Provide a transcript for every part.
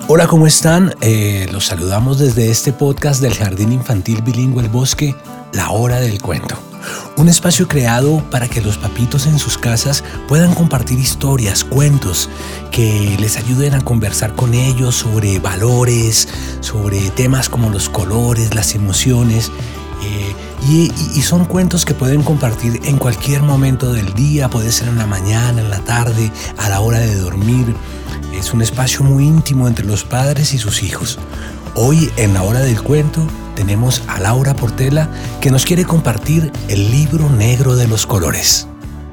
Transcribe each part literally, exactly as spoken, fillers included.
Hola, ¿cómo están? Eh, los saludamos desde este podcast del Jardín Infantil Bilingüe El Bosque, La Hora del Cuento. Un espacio creado para que los papitos en sus casas puedan compartir historias, cuentos, que les ayuden a conversar con ellos sobre valores, sobre temas como los colores, las emociones. Eh, y, y son cuentos que pueden compartir en cualquier momento del día, puede ser en la mañana, en la tarde, a la hora de dormir. Es un espacio muy íntimo entre los padres y sus hijos. Hoy, en La Hora del Cuento, tenemos a Laura Portela, que nos quiere compartir el libro negro de los colores.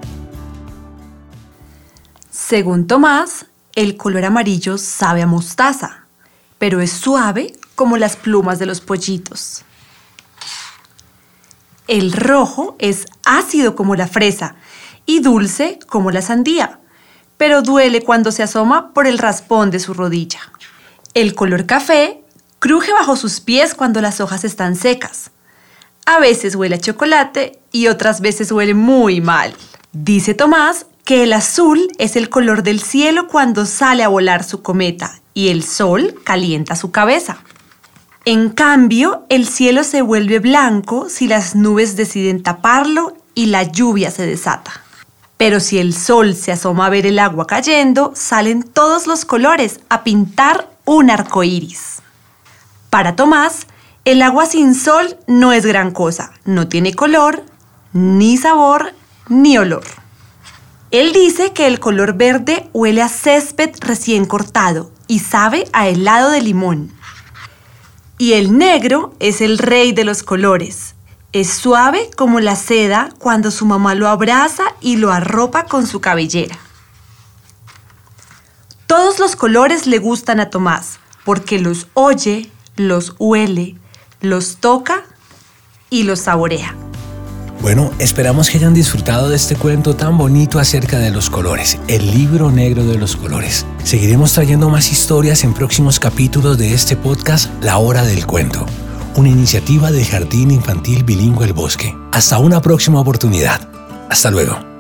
Según Tomás, el color amarillo sabe a mostaza, pero es suave como las plumas de los pollitos. El rojo es ácido como la fresa y dulce como la sandía, pero duele cuando se asoma por el raspón de su rodilla. El color café cruje bajo sus pies cuando las hojas están secas. A veces huele a chocolate y otras veces huele muy mal. Dice Tomás que el azul es el color del cielo cuando sale a volar su cometa y el sol calienta su cabeza. En cambio, el cielo se vuelve blanco si las nubes deciden taparlo y la lluvia se desata. Pero si el sol se asoma a ver el agua cayendo, salen todos los colores a pintar un arco iris. Para Tomás, el agua sin sol no es gran cosa. No tiene color, ni sabor, ni olor. Él dice que el color verde huele a césped recién cortado y sabe a helado de limón. Y el negro es el rey de los colores. Es suave como la seda cuando su mamá lo abraza y lo arropa con su cabellera. Todos los colores le gustan a Tomás porque los oye, los huele, los toca y los saborea. Bueno, esperamos que hayan disfrutado de este cuento tan bonito acerca de los colores, el libro negro de los colores. Seguiremos trayendo más historias en próximos capítulos de este podcast, La Hora del Cuento, una iniciativa del Jardín Infantil Bilingüe El Bosque. Hasta una próxima oportunidad. Hasta luego.